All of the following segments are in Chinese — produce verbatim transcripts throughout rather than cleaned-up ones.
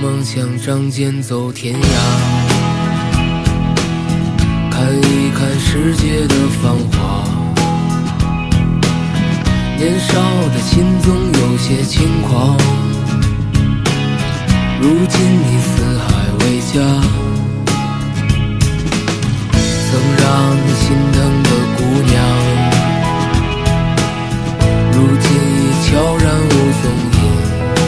梦想仗剑走天涯，看一看世界的繁华。年少的心总有些轻狂，如今你四海为家，曾让你心疼的姑娘，如今已悄然无踪影。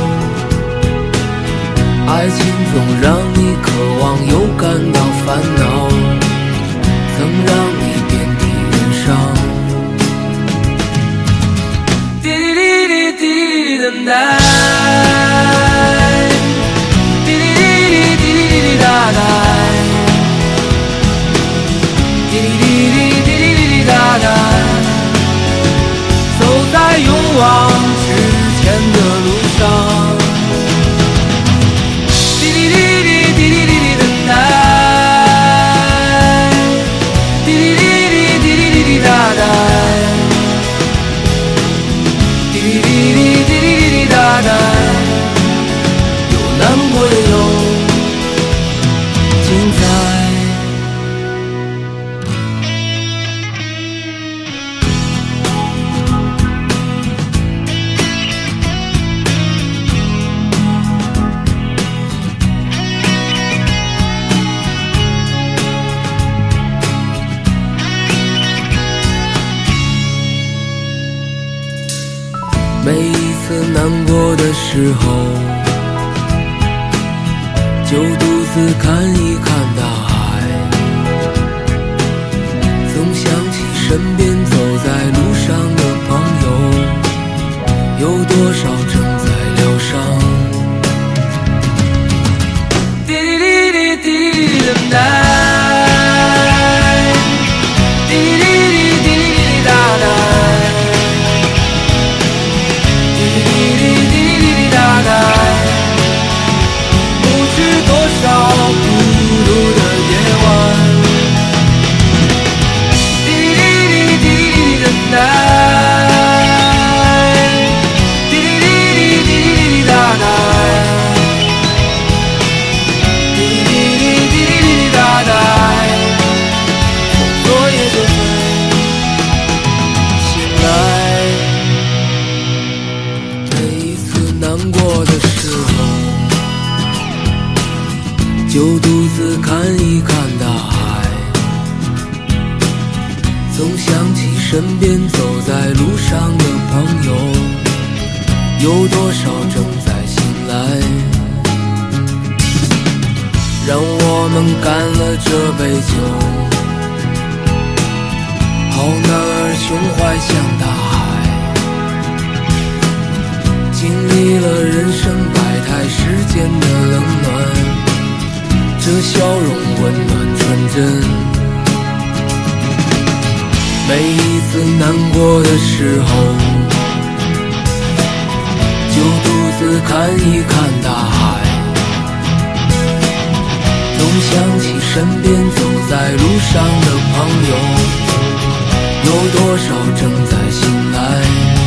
爱情总让你渴望又感到烦恼，曾让你遍体鳞伤。滴滴滴滴滴滴等待，滴滴滴滴滴滴滴哒哒，滴滴滴滴滴滴滴哒哒，走在勇往直前的路上。每一次难过的时候，就独自看一看大海，总想起身边走在路上的朋友，有多少正在疗伤。滴滴滴滴滴滴等待，就独自看一看大海，总想起身边走在路上的朋友，有多少正在醒来。让我们干了这杯酒，好男儿胸怀像大海，经历了人生百态世间的冷暖，这笑容温暖纯真。每一次难过的时候，就独自看一看大海，总想起身边走在路上的朋友，有多少正在醒来。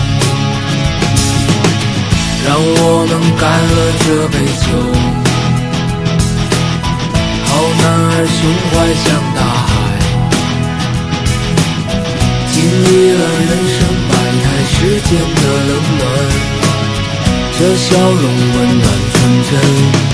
让我们干了这杯酒，好男儿胸怀像大海，经历了人生百态世间的冷暖，这笑容温暖纯真。